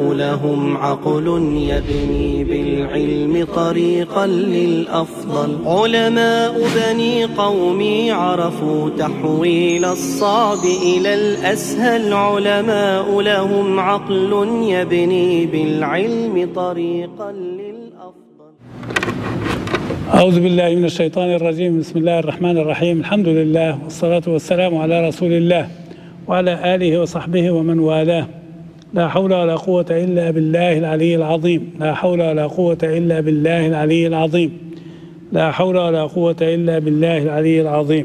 العلماء لهم عقل يبني بالعلم طريقا للأفضل. علماء بني قومي عرفوا تحويل الصعب إلى الأسهل. علماء لهم عقل يبني بالعلم طريقا للأفضل. أعوذ بالله من الشيطان الرجيم. بسم الله الرحمن الرحيم. الحمد لله والصلاة والسلام على رسول الله وعلى آله وصحبه ومن والاه. لا حول ولا قوة إلا بالله العلي العظيم. لا حول ولا قوة إلا بالله العلي العظيم. لا حول ولا قوة إلا بالله العلي العظيم.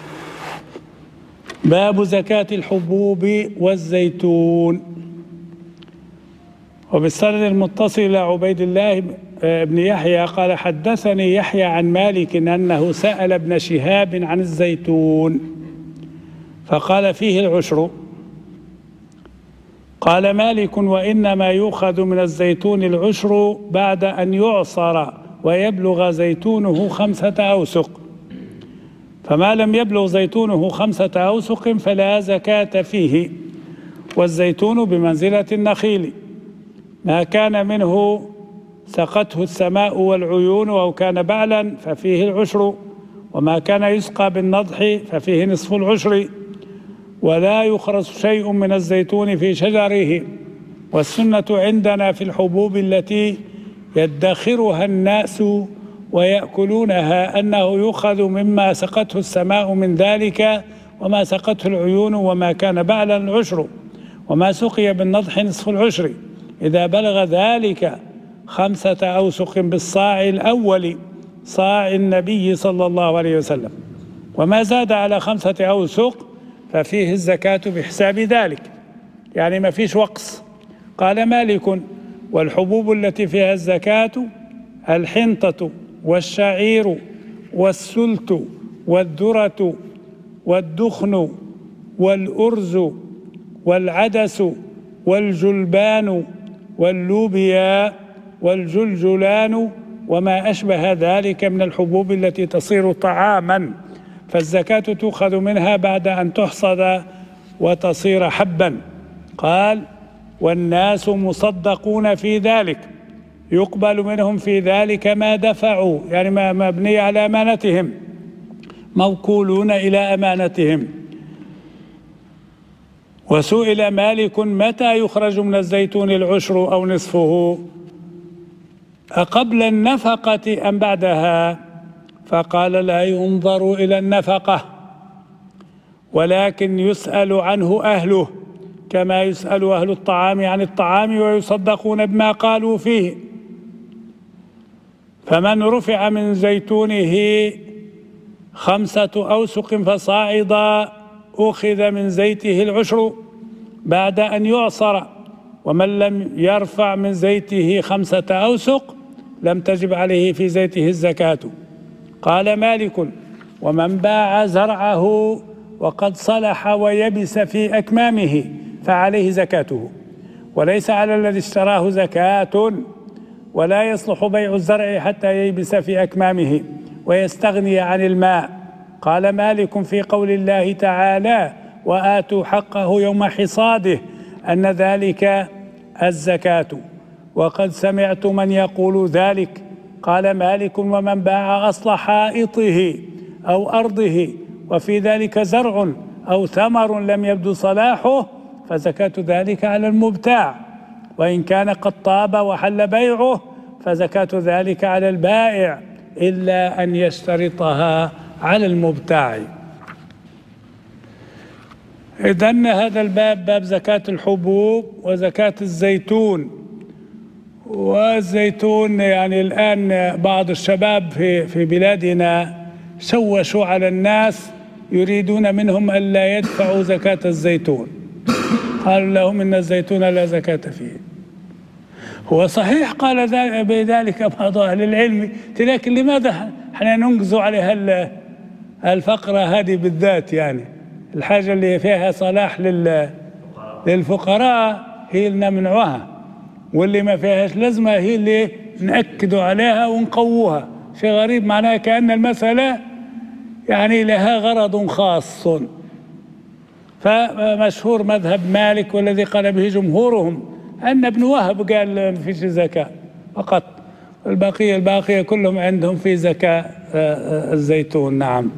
باب زكاة الحبوب والزيتون. وبالسند المتصل إلى عبيد الله بن يحيى قال حدثني يحيى عن مالك أنه سأل ابن شهاب عن الزيتون فقال فيه العشر. قال مالك وإنما يؤخذ من الزيتون العشر بعد أن يعصر ويبلغ زيتونه 5 أوسق، فما لم يبلغ زيتونه 5 أوسق فلا زكاة فيه. والزيتون بمنزلة النخيل، ما كان منه سقته السماء والعيون أو كان بعلا ففيه العشر، وما كان يسقى بالنضح ففيه نصف العشر. ولا يخرس شيء من الزيتون في شجره. والسنة عندنا في الحبوب التي يدخرها الناس ويأكلونها أنه يؤخذ مما سقته السماء من ذلك، وما سقته العيون وما كان بعلا العشر، وما سقي بالنضح نصف العشر إذا بلغ ذلك 5 أوسق بالصاع الأول صاع النبي صلى الله عليه وسلم. وما زاد على 5 أوسق ففيه الزكاة بحساب ذلك، يعني ما فيش وقص. قال مالك والحبوب التي فيها الزكاة الحنطة والشعير والسلت والذرة والدخن والأرز والعدس والجلبان واللوبيا والجلجلان وما أشبه ذلك من الحبوب التي تصير طعاما، فالزكاة تؤخذ منها بعد أن تحصد وتصير حبا. قال والناس مصدقون في ذلك، يقبل منهم في ذلك ما دفعوا، يعني ما مبني على أمانتهم، موكولون إلى أمانتهم. وسئل مالك متى يخرج من الزيتون العشر أو نصفه، أقبل النفقة أم بعدها؟ فقال لا ينظر إلى النفقة، ولكن يسأل عنه أهله كما يسأل أهل الطعام عن الطعام ويصدقون بما قالوا فيه. فمن رفع من زيتونه 5 أوسق فصاعدا أخذ من زيته العشر بعد أن يعصر، ومن لم يرفع من زيته 5 أوسق لم تجب عليه في زيته الزكاة. قال مالك ومن باع زرعه وقد صلح ويبس في أكمامه فعليه زكاته، وليس على الذي اشتراه زكاة، ولا يصلح بيع الزرع حتى ييبس في أكمامه ويستغني عن الماء. قال مالك في قول الله تعالى وآتوا حقه يوم حصاده أن ذلك الزكاة، وقد سمعت من يقول ذلك. قال مالك ومن باع أصل حائطه أو أرضه وفي ذلك زرع أو ثمر لم يبدو صلاحه فزكاة ذلك على المبتاع، وإن كان قد طاب وحل بيعه فزكاة ذلك على البائع إلا أن يشترطها على المبتاع. إذن هذا الباب باب زكاة الحبوب وزكاة الزيتون. والزيتون يعني الآن بعض الشباب في بلادنا شوشوا على الناس يريدون منهم ألا يدفعوا زكاة الزيتون، قالوا لهم إن الزيتون لا زكاة فيه. هو صحيح قال بذلك بعض أهل العلم، لكن لماذا احنا ننقز عليها الفقرة هذه بالذات؟ يعني الحاجة اللي فيها صلاح للفقراء هي اللي نمنعها، واللي ما فيهاش لازمة هي اللي نأكدوا عليها ونقووها. شيء غريب، معناها كأن المسألة يعني لها غرض خاص. فمشهور مذهب مالك والذي قال به جمهورهم أن ابن وهب قال ما فيش زكاة فقط، الباقية كلهم عندهم في زكاة الزيتون. نعم.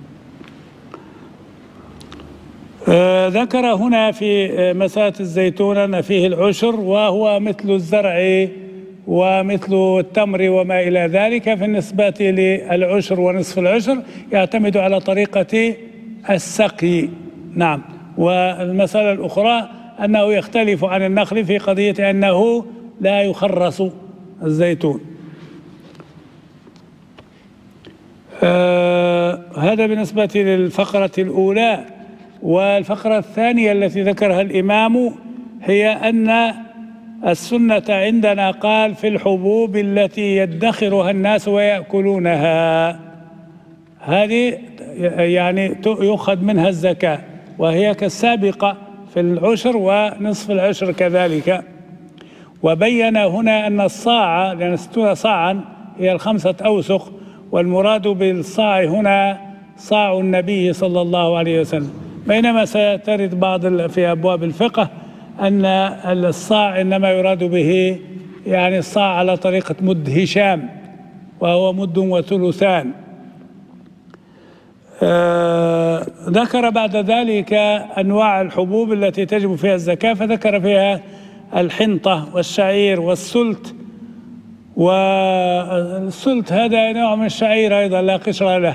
ذكر هنا في مسألة الزيتون أن فيه العشر، وهو مثل الزرع ومثل التمر وما إلى ذلك. بالنسبة للعشر ونصف العشر يعتمد على طريقة السقي. نعم. والمسألة الأخرى أنه يختلف عن النخل في قضية أنه لا يخرص الزيتون. هذا بالنسبة للفقرة الأولى. والفقرة الثانية التي ذكرها الإمام هي أن السنة عندنا قال في الحبوب التي يدخرها الناس ويأكلونها، هذه يعني يؤخذ منها الزكاة، وهي كالسابقة في العشر ونصف العشر كذلك. وبين هنا أن الصاع، لأن 60 صاعا هي 5 أوسق، والمراد بالصاع هنا صاع النبي صلى الله عليه وسلم. بينما سترد بعض في أبواب الفقه أن الصاع إنما يراد به يعني الصاع على طريقة مد هشام، وهو مد وثلثان. ذكر بعد ذلك أنواع الحبوب التي تجب فيها الزكاة، فذكر فيها الحنطة والشعير والسلت. والسلت هذا نوع من الشعير أيضا لا قشر له،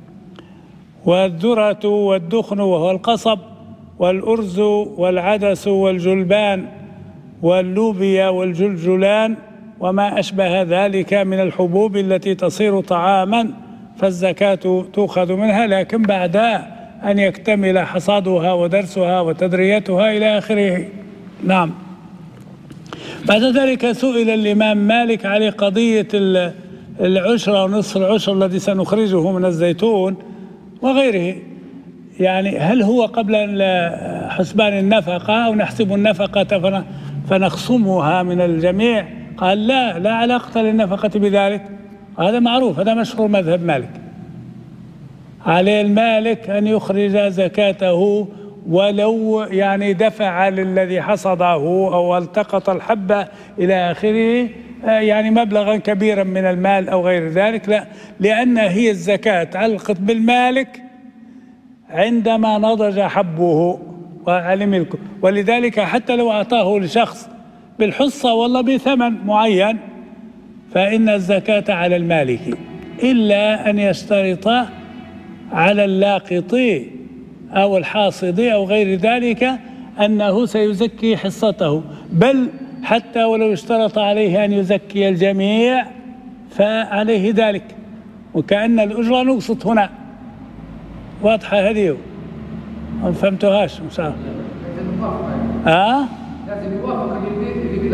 والذرة والدخن وهو القصب، والأرز والعدس والجلبان واللوبيا والجلجلان وما أشبه ذلك من الحبوب التي تصير طعاما، فالزكاة تؤخذ منها، لكن بعد أن يكتمل حصادها ودرسها وتدريتها إلى آخره. نعم. بعد ذلك سئل الإمام مالك على قضية العشر ونصف العشر الذي سنخرجه من الزيتون وغيره، يعني هل هو قبل حسبان النفقة أو نحسب النفقة فنخصمها من الجميع؟ قال لا علاقة للنفقة بذلك، هذا معروف، هذا مشهور مذهب مالك. عليه المالك أن يخرج زكاته ولو يعني دفع للذي حصده أو التقط الحبة إلى آخره يعني مبلغا كبيرا من المال أو غير ذلك، لا، لأن هي الزكاة تعلقت بالمالك عندما نضج حبه وعلم، ولذلك حتى لو أعطاه لشخص بالحصة والله بثمن معين فإن الزكاة على المالك، إلا أن يشترط على اللاقط أو الحاصد أو غير ذلك أنه سيزكي حصته، بل حتى ولو اشترط عليه أن يزكي الجميع فعليه ذلك، وكأن الأجرة نقصت هنا. واضحة هذه؟ ما فهمتوهاش إن شاء الله. لازم يوافق اللي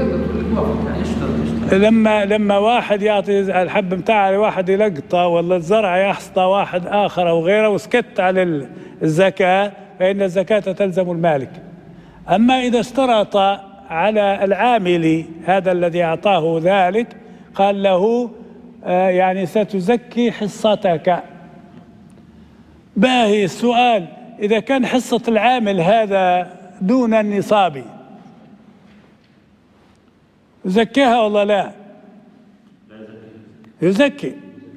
يشترط. لما واحد يعطي الحب بتاعه لواحد يلقطه، ولا الزرع يحصده واحد آخر أو غيره وسكت على الزكاة، فإن الزكاة تلزم المالك. أما إذا اشترط على العامل هذا الذي أعطاه ذلك قال له يعني ستزكي حصتك. باهي السؤال، إذا كان حصة العامل هذا دون النصاب يزكيها ولا لا؟ يزكي.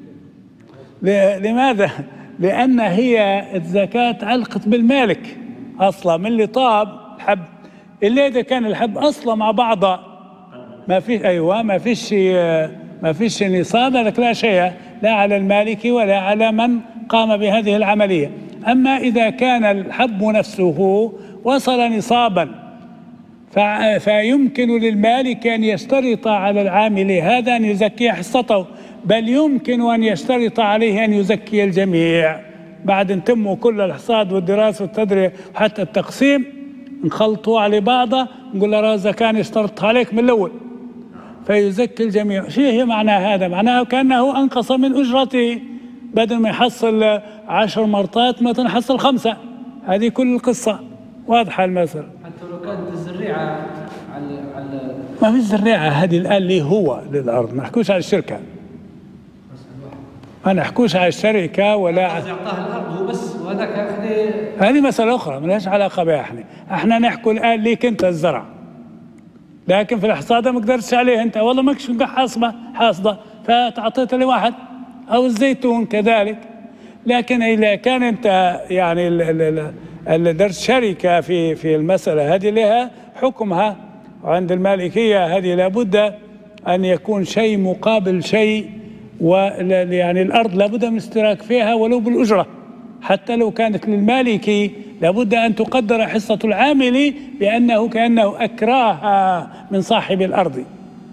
لماذا؟ لأن هي الزكاة علقت بالمالك أصلا من اللي طاب الحب، إلا إذا كان الحب أصلا مع بعضه ما فيش، أيوة ما فيش نصاب، لك لا شيء لا على المالك ولا على من قام بهذه العملية. أما إذا كان الحب نفسه وصل نصابا فيمكن للمالك أن يشترط على العامل هذا أن يزكي حصته، بل يمكن أن يشترط عليه أن يزكي الجميع بعد ان تموا كل الحصاد والدراسة والتدريب حتى التقسيم، نخلطوا على بعضه نقول له زكاة اشترطها عليك من الأول فيزكي الجميع. شو هي معنى هذا؟ معناه كأنه أنقص من أجرته، بدل ما يحصل 10 مرات مثلا حصل 5. هذه كل القصة. واضحة المسألة. حتى لو كانت الزريعة على ما في زريعة، هذه الآن اللي هو للأرض، ما نحكوش على الشركة، ما نحكوش على الشركة ولا يعطاها الأرض هو بس، وهذاك هذه مسألة أخرى ما لهاش علاقة بها. احنا نحكوا الآن ليك أنت الزرع، لكن في الحصادة ما قدرتش عليه أنت، والله ماكش حاصدة فتعطيتها لواحد، أو الزيتون كذلك. لكن إذا كان أنت يعني اللي درت شركة في المسألة هذه لها حكمها، وعند المالكية هذه لابد أن يكون شيء مقابل شيء، يعني الأرض لابد من اشتراك فيها ولو بالأجرة، حتى لو كانت للمالكي لابد أن تقدر حصة العامل بأنه كأنه أكراها من صاحب الأرض.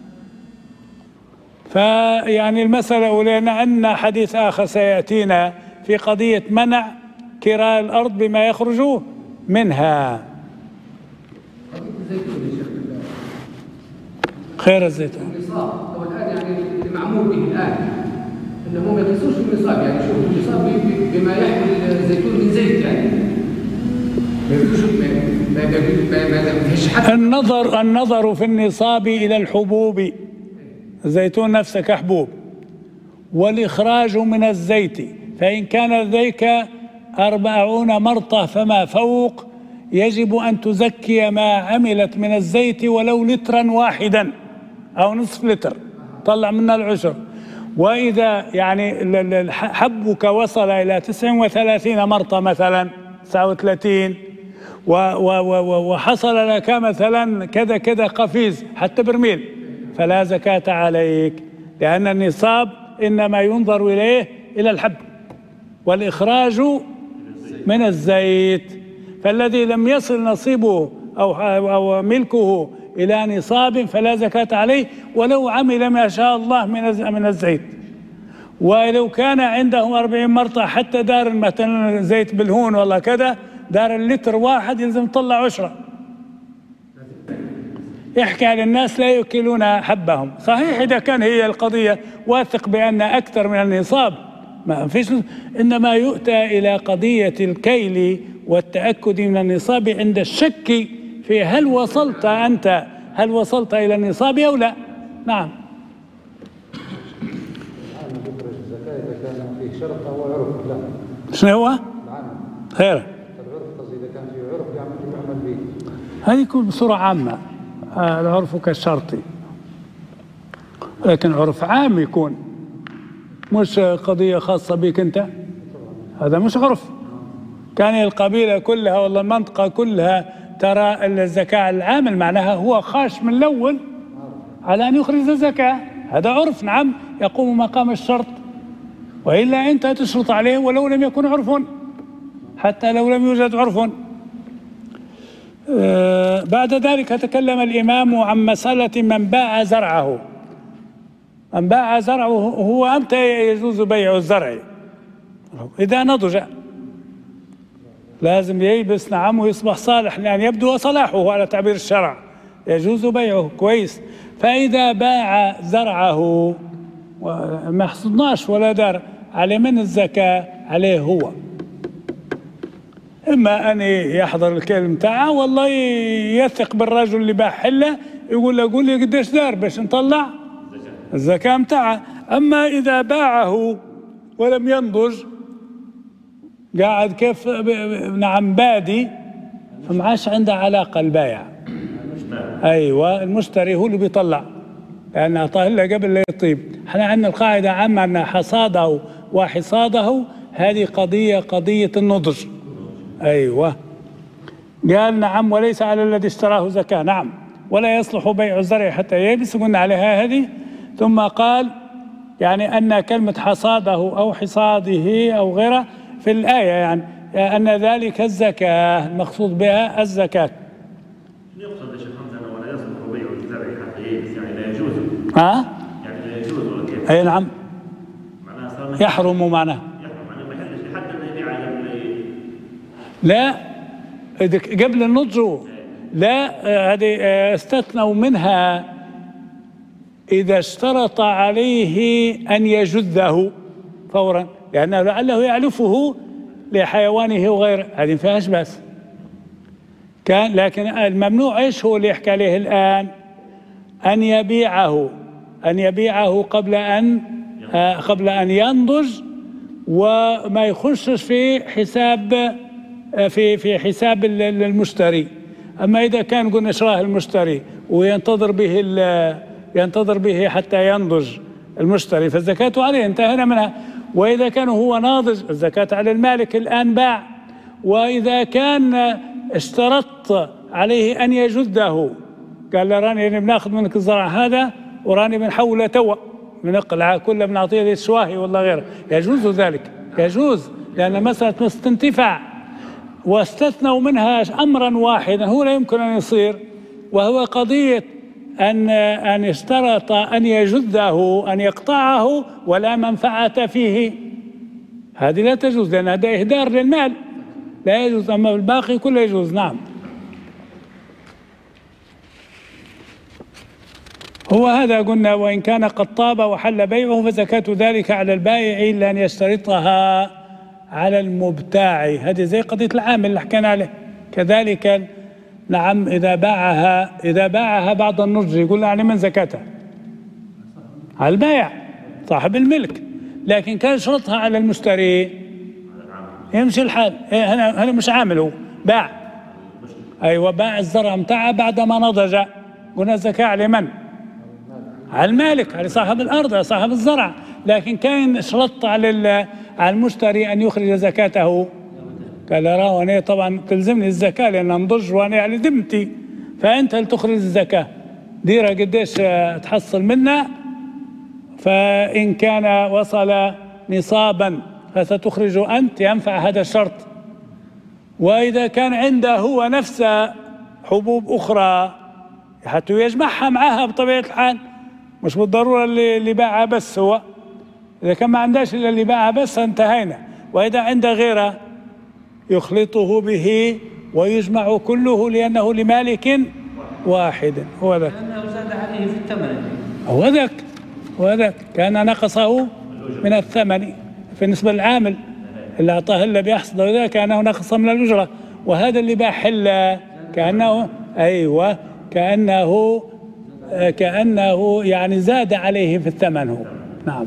فيعني المسألة ولنا أن حديث آخر سيأتينا في قضية منع كراء الأرض بما يخرج منها. خير الزيتون النصاب هو الآن يعني اللي معمول به الآن إنه ما يقيسوش النصاب، يعني شوف النصاب بما يحمل الزيتون من زيت، يعني ما فيش حد. النظر في النصاب إلى الحبوب، الزيتون نفسه كحبوب، والإخراج من الزيت، فإن كان ذلك 40 مرطة فما فوق يجب أن تزكي ما عملت من الزيت ولو لترا واحدا أو نصف لتر، طلع منها العشر. وإذا يعني حبك وصل إلى 39 مرطة مثلا 39 وحصل لك مثلا كذا قفيز حتى برميل، فلا زكاة عليك، لأن النصاب إنما ينظر إليه إلى الحب والإخراج من الزيت. فالذي لم يصل نصيبه أو ملكه إلى نصاب فلا زكاة عليه ولو عمل ما شاء الله من الزيت. ولو كان عنده 40 مرطة حتى دار مثلا زيت بالهون والله كذا، دار اللتر واحد يلزم يطلع عشرة. يحكي على الناس لا يأكلون حبهم، صحيح إذا كان هي القضية واثق بأن أكثر من النصاب ما فيش، إنما يؤتى إلى قضية الكيل والتأكد من النصاب عند الشك في هل وصلت إلى النصاب أو لا. نعم. إذا كان فيه شرط أو عرف، لا شنو هو؟ العام خير العرف، قصدي إذا كان فيه عرف يعمل به، هذه يكون بصورة عامة. العرف كالشرطي، لكن عرف عام يكون مش قضية خاصة بك أنت، هذا مش عرف. كان القبيلة كلها والله المنطقة كلها ترى الزكاة العامل معناها هو خاش من الأول على أن يخرج الزكاة، هذا عرف نعم يقوم مقام الشرط، وإلا أنت تشرط عليه ولو لم يكن عرف، حتى لو لم يوجد عرف. بعد ذلك تكلم الإمام عن مسألة من باع زرعه. من باع زرعه هو أمتى يجوز بيع الزرع؟ إذا نضج، لازم ييبس نعم ويصبح صالح، لأن يبدو صلاحه على تعبير الشرع يجوز بيعه كويس. فإذا باع زرعه ما حصدناش ولا دار عليه من الزكاة، عليه هو، إما أن يحضر الكلم تاعه والله يثق بالرجل اللي باع حلة يقول له قول لي قديش دار باش نطلع الزكاة متاعه. أما إذا باعه ولم ينضج قاعد كيف نعم بادي، فما عادش عنده علاقة البايع. أيوة المشتري هو اللي بيطلع، لأن أعطاه له قبل لا يطيب. احنا عندنا القاعدة عامة أن حصاده وحصاده هذه قضية النضج. أيوة قال نعم وليس على الذي اشتراه زكاة، نعم ولا يصلح بيع الزرع حتى ييبس، قلنا عليها هذه. ثم قال يعني أن كلمة حصاده أو حصاده أو غيره في الآية يعني أن ذلك الزكاة، المقصود بها الزكاة. يقصد يا شيخ حمزة ولا يصلح بيع الزرع حتى ييبس، يعني لا يجوز. يعني لا يجوز ولا كيف؟ أي نعم. معناها صار يحرم معناه. يحرم، ما يحلش لحد أن يبيع قبل. لا قبل النضج، لا هذه استثنوا منها إذا اشترط عليه أن يجذه فورا، لأنه لعله يعلفه لحيوانه وغيره، هذه ما فيهاش بس. كان لكن الممنوع ايش هو اللي يحكي عليه الآن؟ أن يبيعه قبل أن ينضج، وما يخشش في حساب المشتري. أما إذا كان قلنا اشتراه المشتري وينتظر به حتى ينضج المشتري، فالزكاة عليه، انتهينا منها. وإذا كان هو ناضج الزكاة على المالك الآن باع. وإذا كان اشترطت عليه أن يجده، قال له راني بناخذ منك الزرع هذا وراني بنحوله توا، بنقلعه كله بنعطيه للشواهي ولا غيره، يجوز ذلك، يجوز، لأن مسألة انتفاع. واستثنوا منها أمرا واحدا هو لا يمكن أن يصير، وهو قضية أن اشترط أن يجده، أن يقطعه ولا منفعة فيه، هذه لا تجوز، لأن هذا إهدار للمال لا يجوز، أما الباقي كله يجوز. نعم. هو هذا قلنا، وإن كان قد طاب وحل بيعه فزكاة ذلك على البائع إلا أن يشترطها على المبتاع. هذه زي قضية العامل اللي حكينا عليه. كذلك نعم، إذا باعها بعد النضج يقول على من زكاتها؟ على البائع صاحب الملك، لكن كان شرطها على المشتري يمشي الحال. هنا مش عامل، هو باع، أيوة باع الزرع متاعه بعد ما نضج، قلنا الزكاة على من؟ على المالك، على صاحب الأرض، على صاحب الزرع. لكن كان شرط على المشتري أن يخرج زكاته، قال راه أنا طبعا تلزمني الزكاة لأن نضج وأنا على ذمتي، فأنت اللي تخرج الزكاة، ديرها قديش تحصل منها، فإن كان وصل نصابا فستخرج أنت، ينفع هذا الشرط. وإذا كان عنده هو نفسه حبوب أخرى حتى يجمعها معها بطبيعة الحال، مش بالضرورة اللي باعها بس، هو إذا كان ما عندهاش إلا اللي باعها بس انتهينا. وإذا عنده غيره يخلطه به ويجمع كله لأنه لمالك واحد. هو ذاك، لأنه زاد عليه في الثمن، هو ذاك كان نقصه من الثمن بالنسبة للعامل اللي أعطاه إلا بيحصد، وذاك كأنه نقص من الأجرة. وهذا اللي باع حلة كأنه أيوة كأنه يعني زاد عليه في الثمن هو. نعم.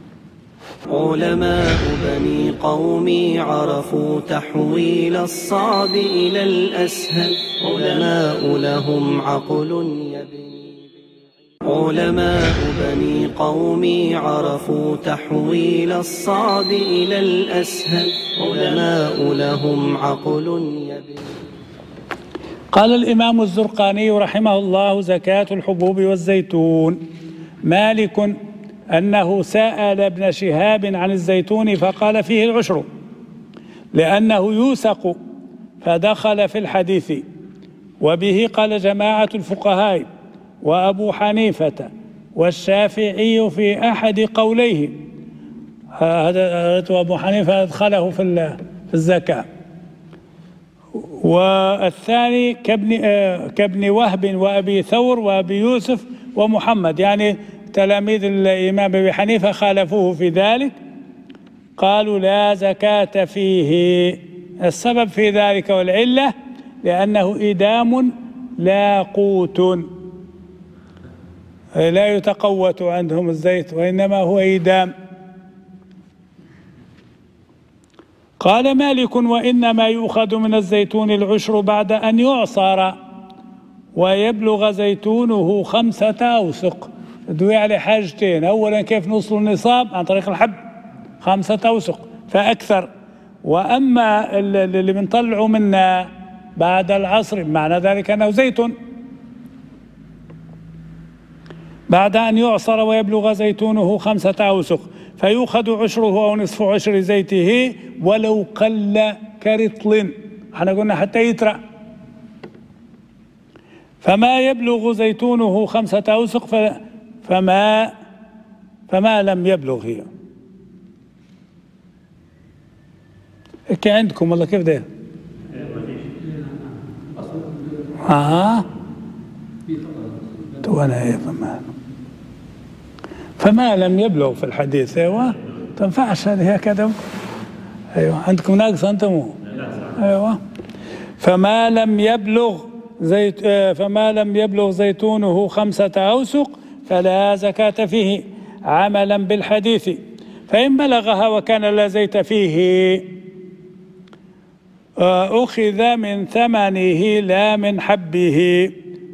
علماء بني قومي عرفوا تحويل الصعب إلى الأسهل، علماء لهم عقل يبني. علماء بني قومي عرفوا تحويل الصعب إلى الأسهل، علماء لهم عقل يبني. قال الإمام الزرقاني رحمه الله: زكاة الحبوب والزيتون. مالك أنه سأل ابن شهاب عن الزيتون فقال فيه العشر لأنه يوسق، فدخل في الحديث. وبه قال جماعة الفقهاء وأبو حنيفة والشافعي في أحد قوليه. هذا أبو حنيفة أدخله في الزكاة. والثاني كابن وهب وأبي ثور وأبي يوسف ومحمد، يعني تلاميذ الإمام أبي حنيفة خالفوه في ذلك، قالوا لا زكاة فيه. السبب في ذلك والعلة لأنه إدام لا قوت، لا يتقوت عندهم الزيت وإنما هو إدام. قال مالك: وإنما يؤخذ من الزيتون العشر بعد أن يعصر ويبلغ زيتونه 5 أوسق. دوي على حاجتين: أولا كيف نوصل النصاب عن طريق الحب 5 أوسق فأكثر، وأما اللي بنطلعه منا بعد العصر معنى ذلك أنه زيت بعد أن يعصر ويبلغ زيتونه 5 أوسق، فيؤخذ عشره أو نصف عشر زيته ولو قل كرطل. احنا قلنا حتى يترى. فما يبلغ زيتونه 5 أوسق فما لم يبلغ. هي هيك عندكم والله كيف ده؟ وانا فما لم يبلغ في الحديث. ايوه تنفعش هذه هكذا. ايوه عندكم ناقصه انتم. ايوه فما لم يبلغ زيتونه 5 أوسق فلا زكاة فيه عملا بالحديث. فإن بلغها وكان لا زيت فيه أخذ من ثمنه لا من حبه.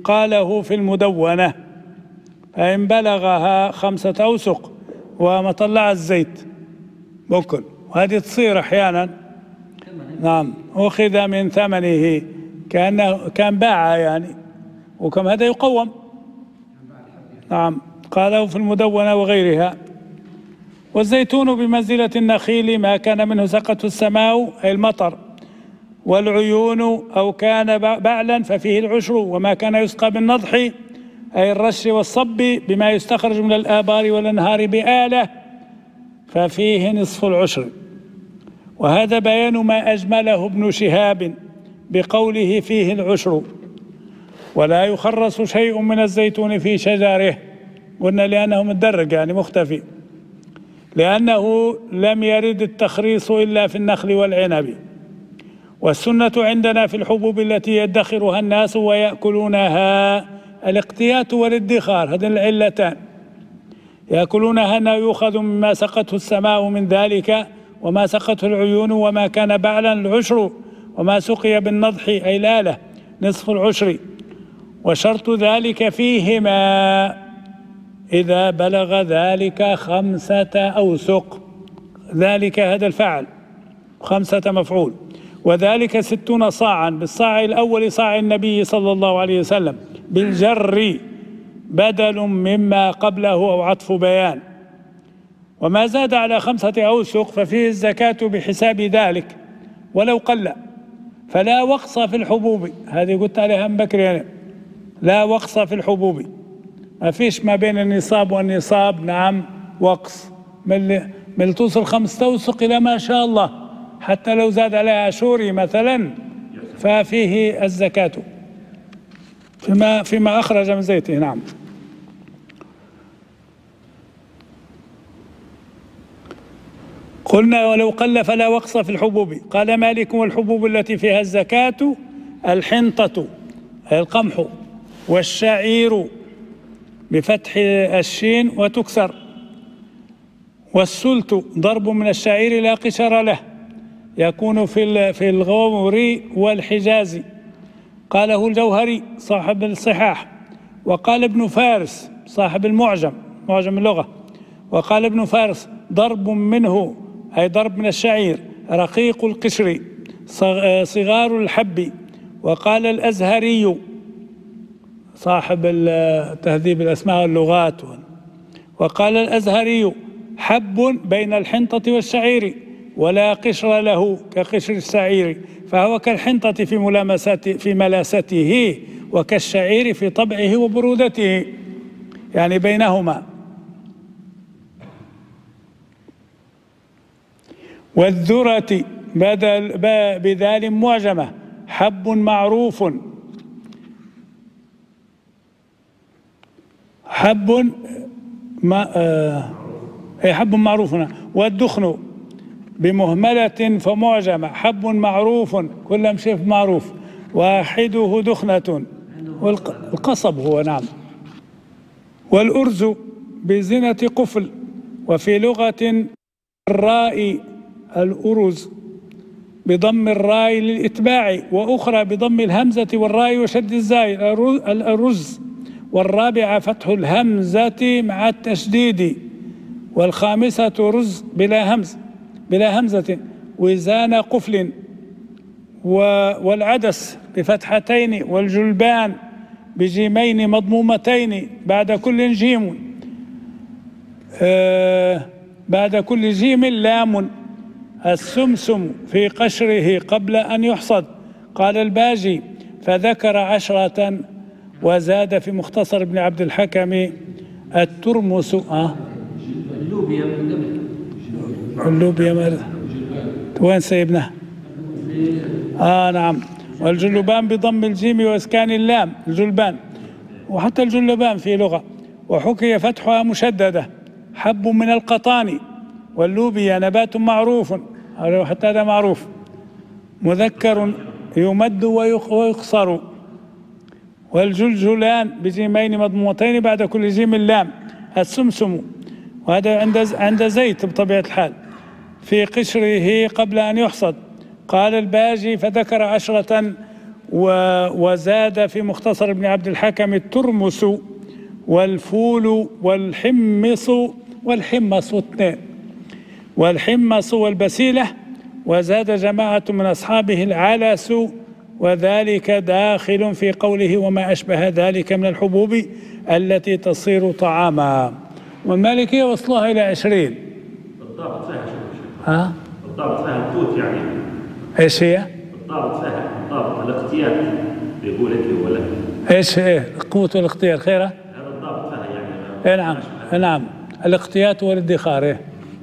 قاله في المدونة. فإن بلغها 5 أوسق وما طلع الزيت بكل، وهذه تصير أحيانا نعم أخذ من ثمنه كأنه كان باعها يعني، وكم هذا يقوم نعم. قاله في المدونة وغيرها. والزيتون بمنزلة النخيل ما كان منه سقته السماء أي المطر والعيون أو كان بعلا ففيه العشر، وما كان يسقى بالنضح أي الرش والصب بما يستخرج من الآبار والأنهار بآلة ففيه نصف العشر. وهذا بيان ما أجمله ابن شهاب بقوله فيه العشر. ولا يخرص شيء من الزيتون في شجره، قلنا لأنه متدرج يعني مختفي، لأنه لم يرد التخريص إلا في النخل والعنب. والسنة عندنا في الحبوب التي يدخرها الناس ويأكلونها الاقتيات والادخار، هذين العلتان. يأكلونها أنه يؤخذ مما سقته السماء من ذلك، وما سقته العيون، وما كان بعلا العشر، وما سقي بالنضح أي الآلة نصف العشر. وشرط ذلك فيهما إذا بلغ ذلك 5 أوسق، ذلك هذا الفعل 5 مفعول، وذلك 60 صاعا، بالصاع الأول صاع النبي صلى الله عليه وسلم، بالجر بدل مما قبله أو عطف بيان. وما زاد على 5 أوسق ففيه الزكاة بحساب ذلك ولو قل. فلا وقص في الحبوب، هذه قلت عليها من بكر يعني، لا وقص في الحبوب، ما فيش ما بين النصاب والنصاب نعم وقص، من توصل 5 أوسق إلى ما شاء الله، حتى لو زاد عليها شوري مثلا ففيه الزكاة فيما أخرج من زيته نعم. قلنا ولو قل فلا وقص في الحبوب. قال مالك والحبوب التي فيها الزكاة الحنطة أي القمح، والشعير بفتح الشين وتكسر، والسلت ضرب من الشعير لا قشر له يكون في الغور والحجاز. قاله الجوهري صاحب الصحاح، وقال ابن فارس صاحب معجم اللغة، وقال ابن فارس ضرب منه أي ضرب من الشعير رقيق القشر صغار الحب. وقال الأزهري صاحب تهذيب الأسماء واللغات، وقال الأزهري حب بين الحنطة والشعير ولا قشر له كقشر الشعير، فهو كالحنطة في ملاسته وكالشعير في طبعه وبرودته، يعني بينهما. والذرة بدل بذال معجمة حب معروف، حب معروف. والدخن بمهملة فمعجمة حب معروف، كل شيء معروف، واحده دخنة والقصب هو نعم. والأرز بزنة قفل، وفي لغة الراء الأرز بضم الراء للإتباع، وأخرى بضم الهمزة والراء وشد الزاي الرز، والرابعة فتح الهمزة مع التشديد، والخامسة رز بلا همزة وزان قفل، والعدس بفتحتين، والجلبان بجيمين مضمومتين بعد كل جيم بعد كل جيم لام، السمسم في قشره قبل أن يحصد. قال الباجي فذكر 10 وزاد في مختصر ابن عبد الحكم الترمس اللوبيا وين سيبناه نعم. والجلبان بضم الجيم واسكان اللام الجلبان، وحتى الجلبان في لغة، وحكي فتحها مشددة حب من القطان. واللوبيا نبات معروف، حتى هذا معروف مذكر يمد ويقصر. والجلجلان بجيمين مضمومتين بعد كل جيم اللام السمسم، وهذا عند زيت بطبيعة الحال في قشره قبل أن يحصد. قال الباجي فذكر 10 وزاد في مختصر ابن عبد الحكم الترمس والفول والحمص اثنين والحمص والبسيلة. وزاد جماعة من أصحابه العلس، وذلك داخل في قوله وما أشبه ذلك من الحبوب التي تصير طعاما. والمالكية وصلوها إلى 20. بالضبط فيها شو؟ ها؟ بالضبط فيها القوت يعني. ايش هي؟ بالضبط فيها بالضبط الاختيار بيقول لك ولا ايش القوة والاختيار خيره؟ هذا الضابط فيها يعني. نعم نعم، الاقتيات والادخار.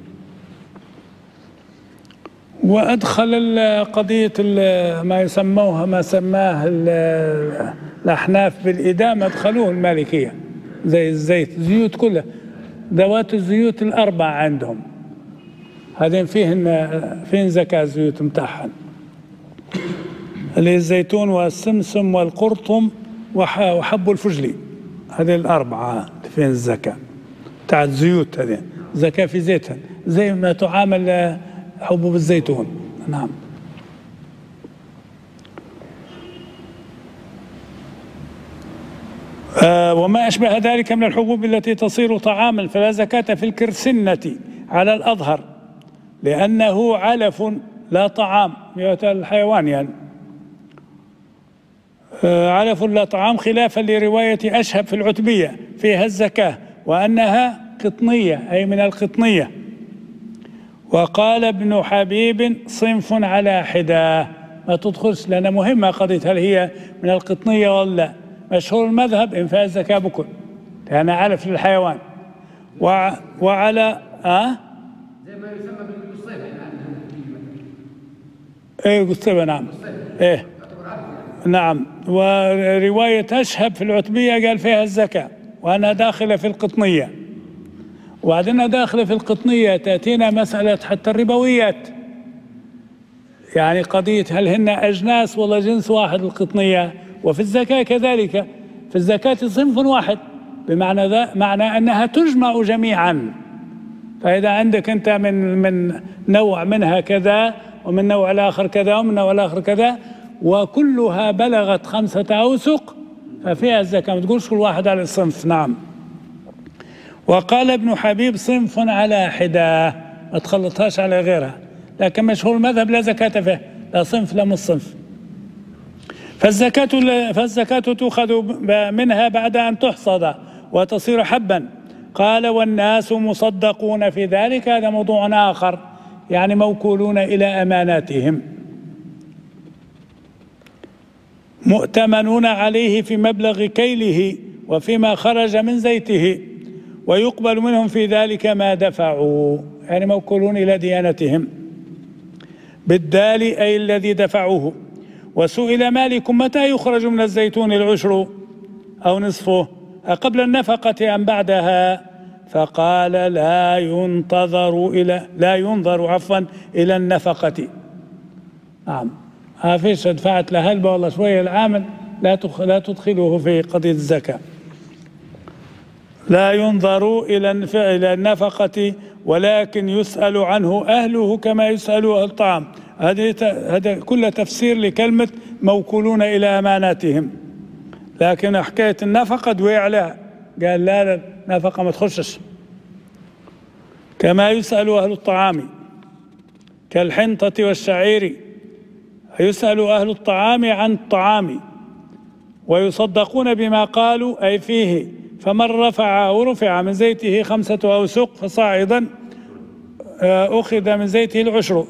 وأدخل قضية ما سماه الأحناف بالإدامة، أدخلوه المالكية زي الزيت، زيوت كلها، ذوات الزيوت الأربع عندهم هذين فيهن زكاة الزيوت متاعهن، اللي الزيتون والسمسم والقرطم وحب الفجلي، هذه الأربعة فيهن الزكاة بتاع الزيوت، هذه زكاة في زيتها زي ما تعامل حبوب الزيتون. نعم. وما أشبه ذلك من الحبوب التي تصير طعاما فلا زكاة في الكرسنة على الأظهر، لأنه علف لا طعام، الحيوان يعني علف لا طعام، خلافا لرواية أشهب في العتبية فيها الزكاة وأنها قطنية أي من القطنية. وقال ابن حبيب صنف على حدة، ما تدخلش لأنها مهمة قضية هل هي من القطنية ولا. مشهور المذهب إن فيها الزكاة بكل لأن علف للحيوان. وعلى زي ما يسمى بالقصيبة. ايه قصيبة. نعم ايه نعم. ورواية أشهب في العتبية قال فيها الزكاة وأنا داخلة في القطنية. وبعدين داخلة في القطنية تأتينا مسألة حتى الربويات، يعني قضية هل هن أجناس ولا جنس واحد القطنية. وفي الزكاة كذلك، في الزكاة صنف واحد، بمعنى معنى أنها تجمع جميعا. فإذا عندك أنت من نوع منها كذا ومن نوع الآخر كذا ومن نوع الآخر كذا وكلها بلغت 5 أوسق ففيها الزكاة، ما تقولش كل واحد على الصنف. نعم. وقال ابن حبيب صنف على حدة، ما تخلطهاش على غيرها، لكن مشهور المذهب لا زكاة فيه، لا صنف لا مش صنف. فالزكاة تؤخذ منها بعد أن تحصد وتصير حبا. قال والناس مصدقون في ذلك، هذا موضوع آخر، يعني موكولون إلى أماناتهم، مؤتمنون عليه في مبلغ كيله وفيما خرج من زيته، ويقبل منهم في ذلك ما دفعوا، يعني موكولون إلى ديانتهم بالدال أي الذي دفعوه. وسئل مالك متى يخرج من الزيتون العشر أو نصفه، قبل النفقة أم بعدها؟ فقال لا ينظر إلى النفقة. نعم، ما فيش دفعت لهلبة والله شوية العامل لا تدخله في قضية الزكاة. لا ينظر إلى النفقة ولكن يسأل عنه أهله كما يسأل أهل الطعام. هذا كل تفسير لكلمة موكولون إلى أماناتهم. لكن حكاية النفقة دوي عليها، قال لا النفقة ما تخشش. كما يسأل أهل الطعام كالحنطة والشعير، يسأل أهل الطعام عن الطعام ويصدقون بما قالوا أي فيه. فمن رفع أو رفع من زيته 5 أوسق فصاعدا أخذ من زيته العشر.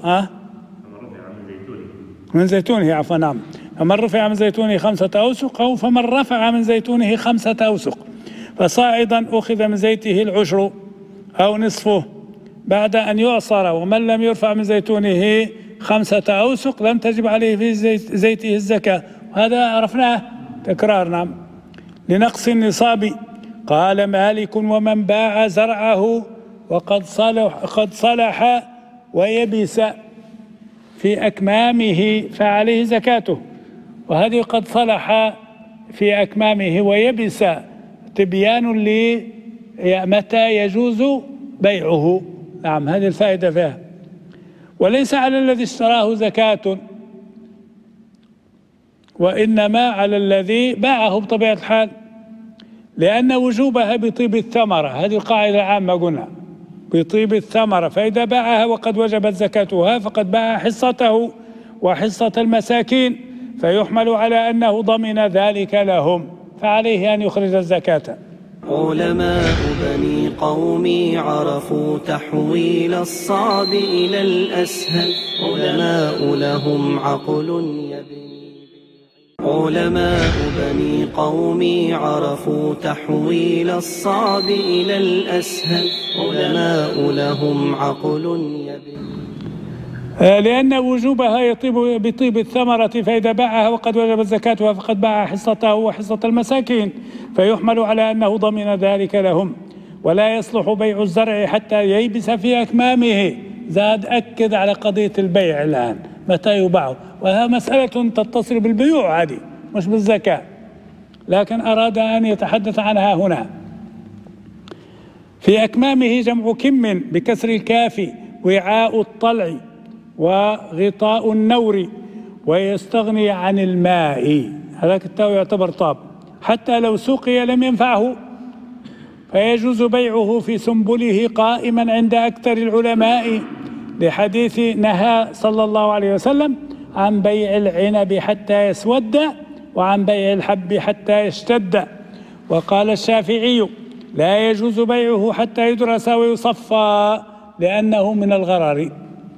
من زيتونه عفوا. نعم. فمن رفع من زيتونه 5 أوسق أو فمن رفع من زيتونه 5 أوسق فصاعدا أخذ من زيته العشر أو نصفه بعد أن يعصر. ومن لم يرفع من زيتونه 5 أوسق لم تجب عليه في زيته الزكاة. وهذا عرفناه تكرار. نعم. لنقص النصاب. قال مالك ومن باع زرعه وقد صلح ويبس في أكمامه فعليه زكاته. وهذه قد صلح في أكمامه ويبس تبيان متى يجوز بيعه. نعم، هذه الفائدة فيها. وليس على الذي اشتراه زكاة وإنما على الذي باعه بطبيعة الحال، لأن وجوبها بطيب الثمرة، هذه القاعدة العامة قلنا بطيب الثمرة، فإذا باعها وقد وجبت زكاتها فقد باع حصته وحصة المساكين، فيحمل على أنه ضمن ذلك لهم، فعليه أن يخرج الزكاة. علماء بني قومي عرفوا تحويل الصعب إلى الأسهل، علماء لهم عقل يبني. علماء بني قومي عرفوا تحويل الصعب إلى الأسهل، علماء لهم عقل يبني. لأن وجوبها يطيب بطيب الثمرة، فإذا باعها وقد وجبت زكاتها فقد باع حصته وحصة المساكين، فيحمل على أنه ضمن ذلك لهم. ولا يصلح بيع الزرع حتى ييبس في أكمامه، زاد أكد على قضية البيع الآن متى يباع، وهي مسألة تتصل بالبيوع هذه مش بالزكاة، لكن أراد أن يتحدث عنها هنا. في أكمامه جمع كم بكسر الكاف، وعاء الطلع وغطاء النور، ويستغني عن الماء، هذاك التاو يعتبر طاب، حتى لو سقي لم ينفعه، فيجوز بيعه في سنبله قائما عند أكثر العلماء، لحديث نهى صلى الله عليه وسلم عن بيع العنب حتى يسود، وعن بيع الحب حتى يشتد. وقال الشافعي لا يجوز بيعه حتى يدرس ويصفى لأنه من الغرر.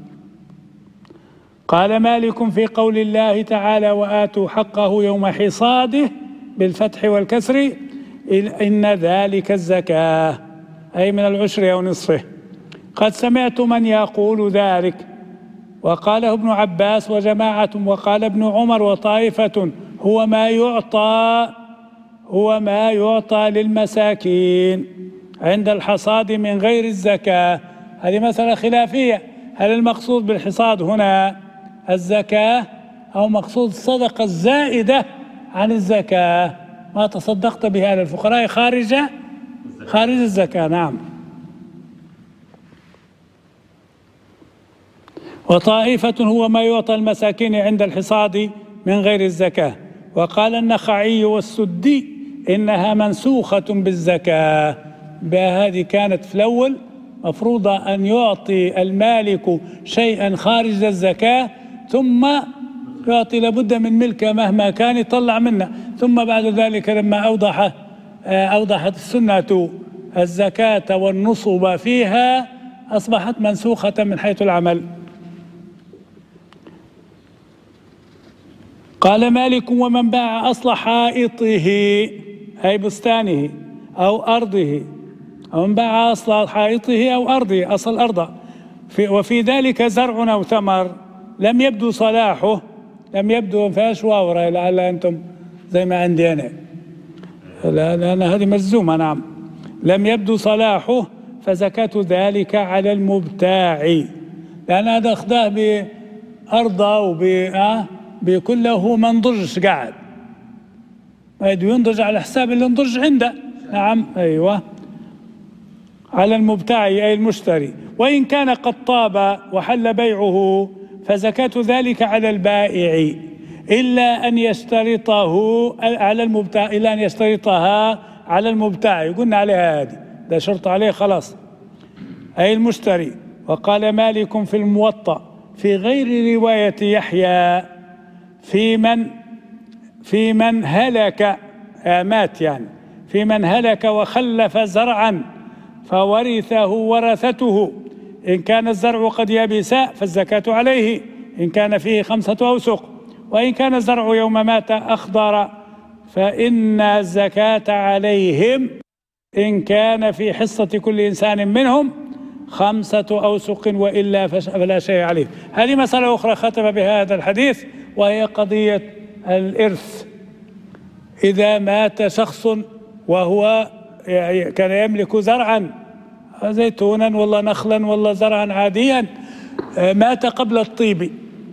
قال مالك في قول الله تعالى وآتوا حقه يوم حصاده بالفتح والكسر إن ذلك الزكاة، أي من العشر أو نصفه. قد سمعت من يقول ذلك، وقاله ابن عباس وجماعة، وقال ابن عمر وطائفة هو ما يعطى للمساكين عند الحصاد من غير الزكاة. هذه مسألة خلافية، هل المقصود بالحصاد هنا الزكاة أو مقصود الصدقة الزائدة عن الزكاة، ما تصدقت بها على الفقراء خارج الزكاة؟ نعم. وطائفة هو ما يعطى المساكين عند الحصاد من غير الزكاة. وقال النخعي والسدي إنها منسوخة بالزكاة، هذه كانت في الأول مفروضة أن يعطي المالك شيئا خارج الزكاة، ثم يعطي لابد من ملكه مهما كان يطلع منه، ثم بعد ذلك لما أوضحت السنة الزكاة والنصب فيها أصبحت منسوخة من حيث العمل. قال مالك ومن باع أصل حائطه أي بستانه أو أرضه، أو من باع أصل حائطه أو أرضه أصل أرضه وفي ذلك زرع أو ثمر لم يبدو صلاحه، لم يبدو فيهاش واورة لعل أنتم زي ما عندي أنا، لأن هذه مجزومة. نعم. لم يبدو صلاحه فزكاة ذلك على المبتاع، لأن هذا أخذاه بأرضه بكله ما نضجش قاعد، بده ينضج على حساب اللي نضج عنده. نعم أيوة، على المبتاع أي المشتري. وإن كان قد طاب وحل بيعه فزكاة ذلك على البائع إلا أن يشترطه على المبتاع، إلا أن يشترطها على المبتاع، قلنا عليها هذه ده شرط عليه خلاص، أي المشتري. وقال مالك في الموطأ في غير رواية يحيى في من هلك مات، يعني في من هلك وخلف زرعا فورثه ورثته، إن كان الزرع قد يبس فالزكاة عليه إن كان فيه 5 أوسق، وإن كان الزرع يوم مات أخضر فإن الزكاة عليهم إن كان في حصة كل إنسان منهم 5 أوسق وإلا فلا شيء عليه. هذه مسألة أخرى ختم بها هذا الحديث، وهي قضية الإرث. إذا مات شخص وهو كان يملك زرعا زيتونا والله نخلا والله زرعا عاديا، مات قبل الطيب،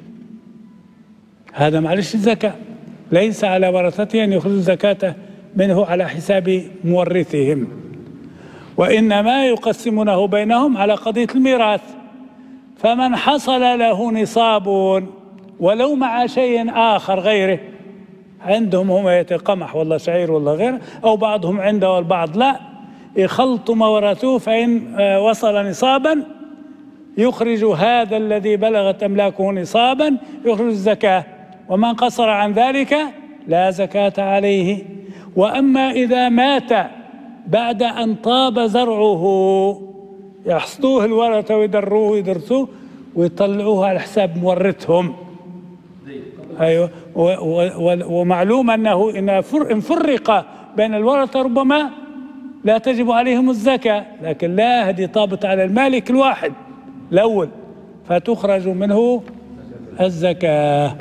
هذا معلش الزكاة، ليس على ورثته أن يخرجوا الزكاة منه على حساب مورثهم، وإنما يقسمونه بينهم على قضية الميراث. فمن حصل له نصاب ولو مع شيء آخر غيره، عندهم هم قمح والله شعير والله غير، أو بعضهم عنده والبعض لا، يخلطوا ما ورثوه، فإن وصل نصابا يخرج هذا الذي بلغت أملاكه نصابا يخرج الزكاة، ومن قصر عن ذلك لا زكاة عليه. وأما إذا مات بعد أن طاب زرعه يحصدوه الورثة ويدروه ويدرسوه ويطلعوه على حساب مورثهم. أيوة. ومعلوم أنه إن فرق بين الورثة ربما لا تجب عليهم الزكاة، لكن لا، هذه طابت على المالك الواحد الأول فتخرج منه الزكاة.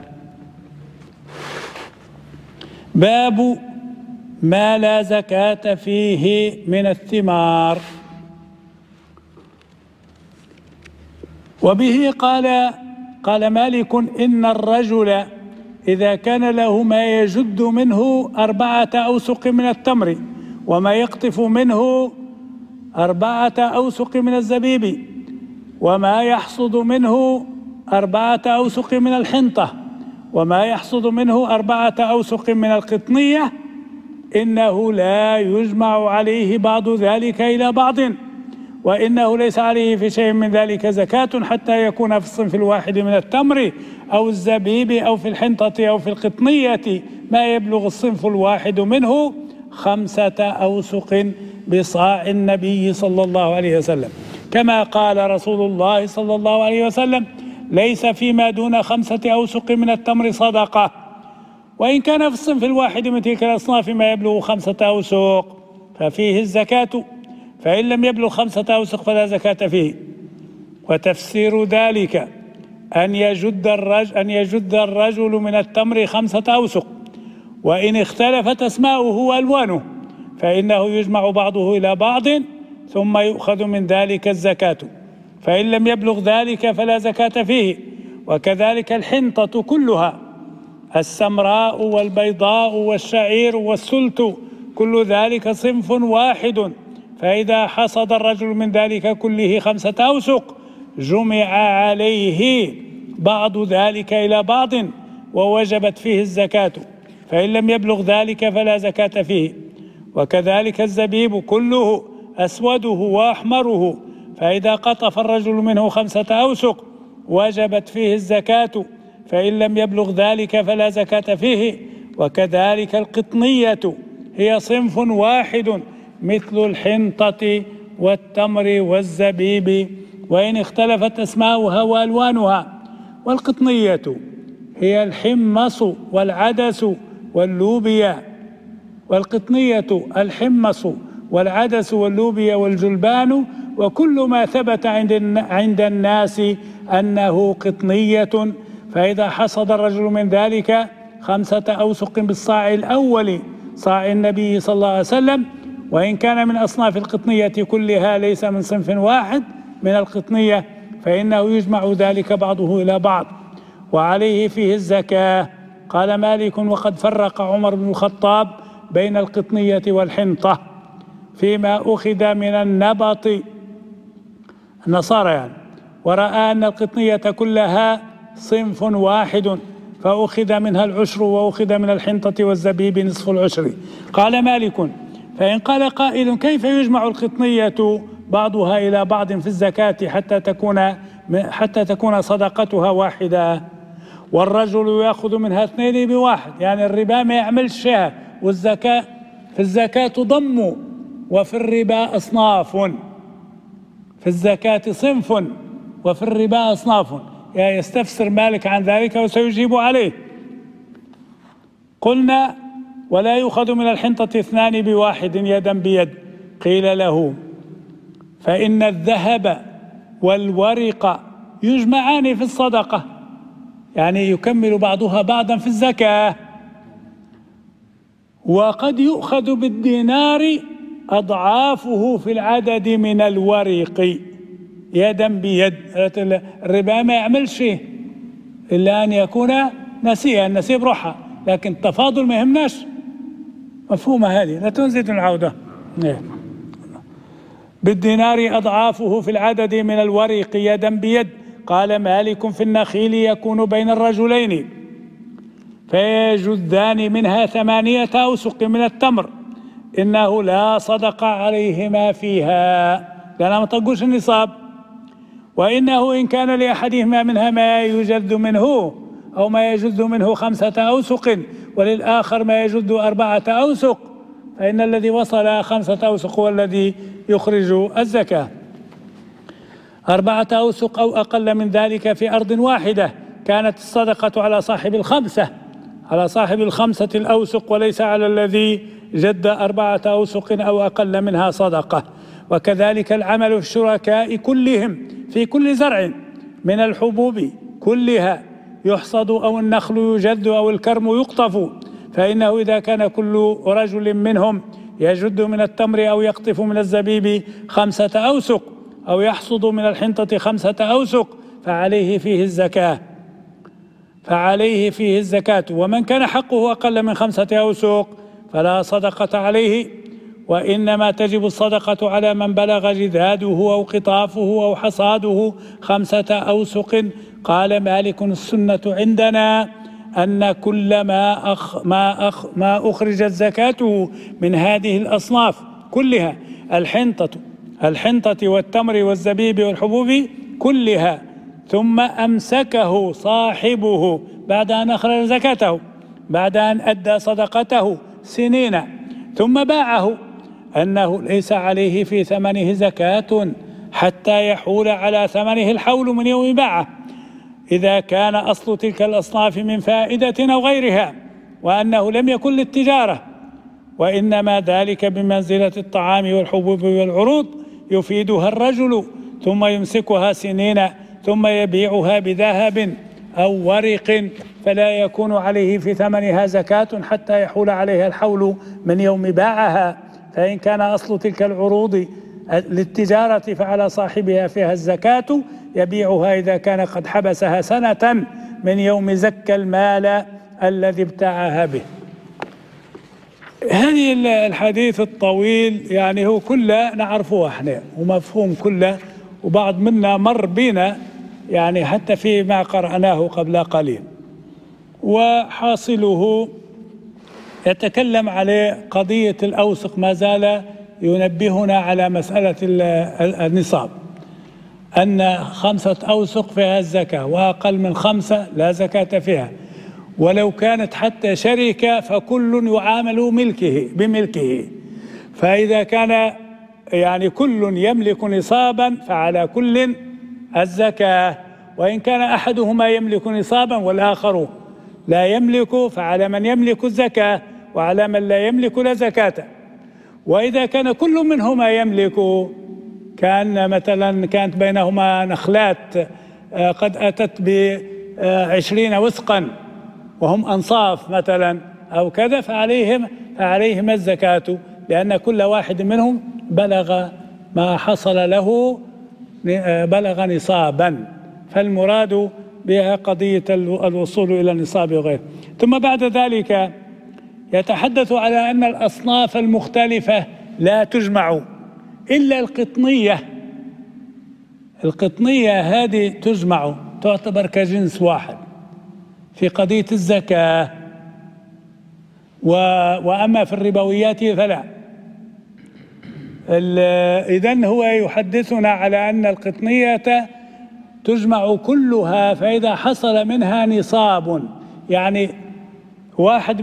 باب ما لا زكاة فيه من الثمار. وبه قال مالك إن الرجل إذا كان له ما يجد منه 4 أوسق من التمر وما يقطف منه 4 أوسق من الزبيب وما يحصد منه 4 أوسق من الحنطة وما يحصد منه 4 أوسق من القطنية، إنه لا يجمع عليه بعض ذلك إلى بعض، وإنه ليس عليه في شيء من ذلك زكاة حتى يكون في الصنف الواحد من التمر أو الزبيب أو في الحنطة أو في القطنية ما يبلغ الصنف الواحد منه 5 أوسق بصاع النبي صلى الله عليه وسلم، كما قال رسول الله صلى الله عليه وسلم: ليس فيما دون 5 أوسق من التمر صدقة. وإن كان في الصنف الواحد من تلك الأصناف ما يبلغ 5 أوسق ففيه الزكاة، فإن لم يبلغ 5 أوسق فلا زكاة فيه. وتفسير ذلك أن يجد الرجل من التمر 5 أوسق، وإن اختلفت أسماؤه وألوانه فإنه يجمع بعضه إلى بعض ثم يؤخذ من ذلك الزكاة، فإن لم يبلغ ذلك فلا زكاة فيه. وكذلك الحنطة كلها، السمراء والبيضاء والشعير والسلت، كل ذلك صنف واحد، فإذا حصد الرجل من ذلك كله 5 أوسق جمع عليه بعض ذلك إلى بعض ووجبت فيه الزكاة، فإن لم يبلغ ذلك فلا زكاة فيه. وكذلك الزبيب كله، أسوده وأحمره، فإذا قطف الرجل منه 5 أوسق وجبت فيه الزكاة، فإن لم يبلغ ذلك فلا زكاة فيه. وكذلك القطنية هي صنف واحد مثل الحنطة والتمر والزبيب، وإن اختلفت أسماؤها وألوانها. والقطنية هي الحمص والعدس واللوبيا، والقطنية الحمص والعدس واللوبيا والجلبان، وكل ما ثبت عند الناس أنه قطنية، فإذا حصد الرجل من ذلك 5 أوسق بالصاع الأول صاع النبي صلى الله عليه وسلم، وإن كان من أصناف القطنية كلها ليس من صنف واحد من القطنية فإنه يجمع ذلك بعضه إلى بعض، وعليه فيه الزكاة. قال مالك: وقد فرق عمر بن الخطاب بين القطنية والحنطة فيما أخذ من النبط، النصارى يعني، ورأى أن القطنية كلها صنف واحد فأخذ منها العشر، وأخذ من الحنطة والزبيب نصف العشر. قال مالك: فإن قال قائل: كيف يجمع القطنية بعضها إلى بعض في الزكاة حتى تكون صدقتها واحدة، والرجل يأخذ منها 2 بواحد؟ يعني الربا ما يعملش فيها، والزكاة في الزكاة ضم، وفي الربا أصناف، في الزكاة صنف وفي الربا أصناف. يعني يستفسر مالك عن ذلك وسيجيب عليه. قلنا: ولا يؤخذ من الحنطة 2 بواحد يدا بيد. قيل له: فإن الذهب والورق يجمعان في الصدقة، يعني يكمل بعضها بعضا في الزكاة. وقد يؤخذ بالدينار أضعافه في العدد من الورق يدا بيد. الربا ما يعملش شيء إلا أن يكون نسيئا، النسيء بروحها، لكن التفاضل ما يهمناش. مفهومة هذه، لا تنزد العودة. بالدينار أضعافه في العدد من الورق يدا بيد. قال مالك: في النخيل يكون بين الرجلين فيجدان منها 8 أوسق من التمر إنه لا صدق عليهما فيها لأنها ما طقوش النصاب. وإنه إن كان لأحدهما منها ما يجد منه أو ما يجد منه 5 أوسق وللآخر ما يجد 4 أوسق فإن الذي وصل 5 أوسق هو الذي يخرج الزكاة. 4 أوسق أو أقل من ذلك في أرض واحدة كانت الصدقة على صاحب ال5 الأوسق وليس على الذي جد 4 أوسق أو أقل منها صدقة. وكذلك العمل في الشركاء كلهم في كل زرع من الحبوب كلها يحصد أو النخل يجد أو الكرم يقطف فإنه إذا كان كل رجل منهم يجد من التمر أو يقطف من الزبيب 5 أوسق أو يحصد من الحنطة 5 أوسق فعليه فيه الزكاة. ومن كان حقه أقل من 5 أوسق فلا صدقة عليه وإنما تجب الصدقة على من بلغ جذاده أو قطافه أو حصاده 5 أوسق. قال مالك السنة عندنا أن كل ما أخرجت زكاته من هذه الأصناف كلها الحنطة والتمر والزبيب والحبوب كلها ثم أمسكه صاحبه بعد أن أخرج زكاته بعد أن أدى صدقته سنين ثم باعه أنه ليس عليه في ثمنه زكاة حتى يحول على ثمنه الحول من يوم باعه إذا كان أصل تلك الأصناف من فائدة أو غيرها وأنه لم يكن للتجارة وإنما ذلك بمنزلة الطعام والحبوب والعروض يفيدها الرجل ثم يمسكها سنين ثم يبيعها بذهب أو ورق فلا يكون عليه في ثمنها زكاة حتى يحول عليها الحول من يوم باعها. فإن كان أصل تلك العروض للتجارة فعلى صاحبها فيها الزكاة يبيعها إذا كان قد حبسها سنة من يوم زكى المال الذي ابتاعها به. هذه الحديث الطويل يعني هو كله نعرفه احنا ومفهوم كله وبعض منا مر بنا يعني حتى فيما قرأناه قبل قليل. وحاصله يتكلم عليه قضية الأوسق ما زال ينبهنا على مسألة النصاب أن 5 أوسق فيها الزكاة وأقل من 5 لا زكاة فيها ولو كانت حتى شركة فكل يعامل بملكه فإذا كان يعني كل يملك نصابا فعلى كل الزكاة وإن كان أحدهما يملك نصابا والآخر لا يملك فعلى من يملك الزكاة وعلى من لا يملك لا زكاة. وإذا كان كل منهما يملك كان مثلا كانت بينهما نخلات قد أتت ب20 وسقا وهم أنصاف مثلا أو كذا فعليهما الزكاة لأن كل واحد منهم بلغ ما حصل له بلغ نصابا فالمراد بها قضية الوصول إلى النصاب وغيره. ثم بعد ذلك يتحدث على أن الأصناف المختلفة لا تجمع إلا القطنية هذه تجمع تعتبر كجنس واحد في قضية الزكاة وأما في الربويات فلا. إذن هو يحدثنا على أن القطنية تجمع كلها فإذا حصل منها نصاب يعني واحد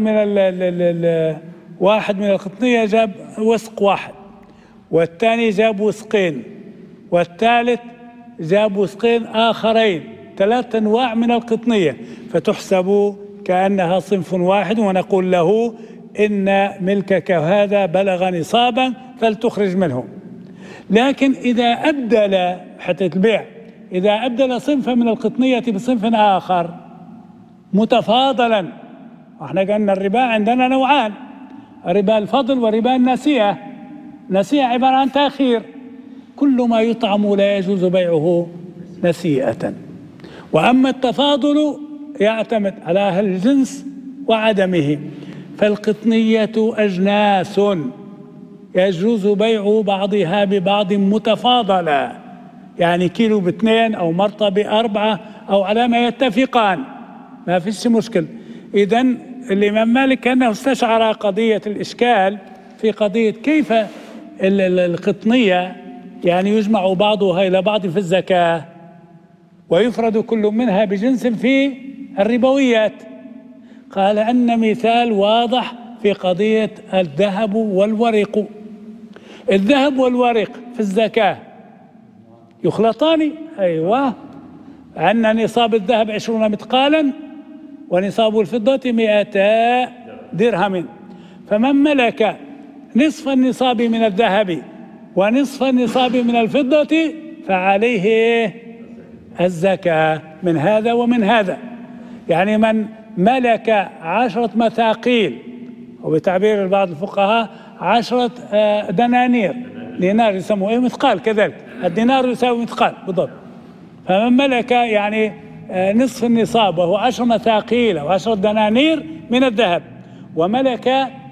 من القطنية جاب وسق واحد والثاني جاب وسقين والثالث جاب وسقين آخرين 3 أنواع من القطنية فتحسب كأنها صنف واحد ونقول له إن ملكك هذا بلغ نصابا فلتخرج منه. لكن إذا أبدل حتى البيع إذا أبدل صنفا من القطنية بصنف آخر متفاضلا احنا قلنا الربا عندنا نوعان ربا الفضل وربا النسيئة. نسيئة عبارة عن تأخير كل ما يطعم لا يجوز بيعه نسيئة وأما التفاضل يعتمد على الجنس وعدمه فالقطنية أجناس يجوز بيع بعضها ببعض متفاضلة يعني كيلو ب2 أو مرطة ب4 أو على ما يتفقان ما فيش مشكل. إذن الإمام مالك كأنه استشعر قضية الإشكال في قضية كيف القطنية يعني يجمع بعضها إلى بعض في الزكاة ويفرد كل منها بجنس في الربويات. قال أن مثال واضح في قضية الذهب والورق. الذهب والورق في الزكاة يخلطان. أيوة، عندنا نصاب الذهب 20 مثقالا ونصاب الفضة 200 درهم. فمن ملك نصف النصاب من الذهب ونصف النصاب من الفضة فعليه الزكاة من هذا ومن هذا. يعني من ملك 10 مثاقيل، وبتعبير بعض الفقهاء 10 دنانير، دينار يسموه مثقال، كذلك الدينار يساوي مثقال بالضبط. فمن ملك يعني نصف النصاب وهو 10 مثاقيل أو 10 دنانير من الذهب، وملك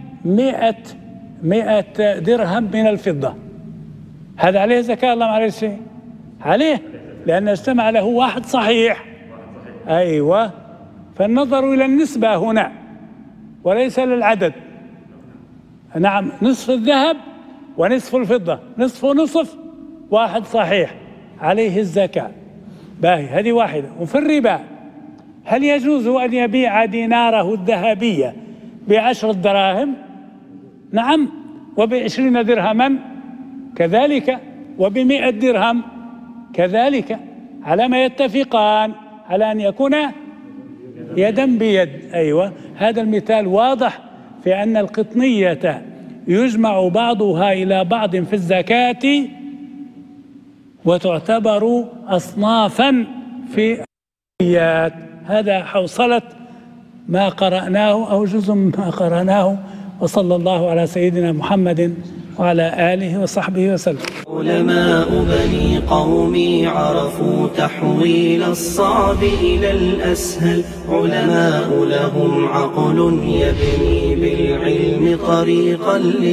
100 درهم من الفضة، هذا عليه زكاة؟ الله ما عليه شيء عليه، لأن اجتمع له واحد صحيح. أيوة، فالنظر إلى النسبة هنا وليس للعدد. نعم، نصف الذهب ونصف الفضة، نصف ونصف، واحد صحيح عليه الزكاة. باهي، هذه واحدة. وفي الربا هل يجوز أن يبيع ديناره الذهبية ب10 دراهم؟ نعم، وب20 درهما كذلك، وب100 درهم كذلك، على ما يتفقان على أن يكون يدا بيد. أيوة، هذا المثال واضح في أن القطنية يجمع بعضها إلى بعض في الزكاة وتعتبر أصنافا في الزكاة. هذا حوصلة ما قرأناه أو جزء ما قرأناه، وصلى الله على سيدنا محمد وعلى آله وصحبه وسلم. علماء بني قومي عرفوا تحويل الصعب إلى الأسهل، علماء لهم عقل يبني بالعلم طريقا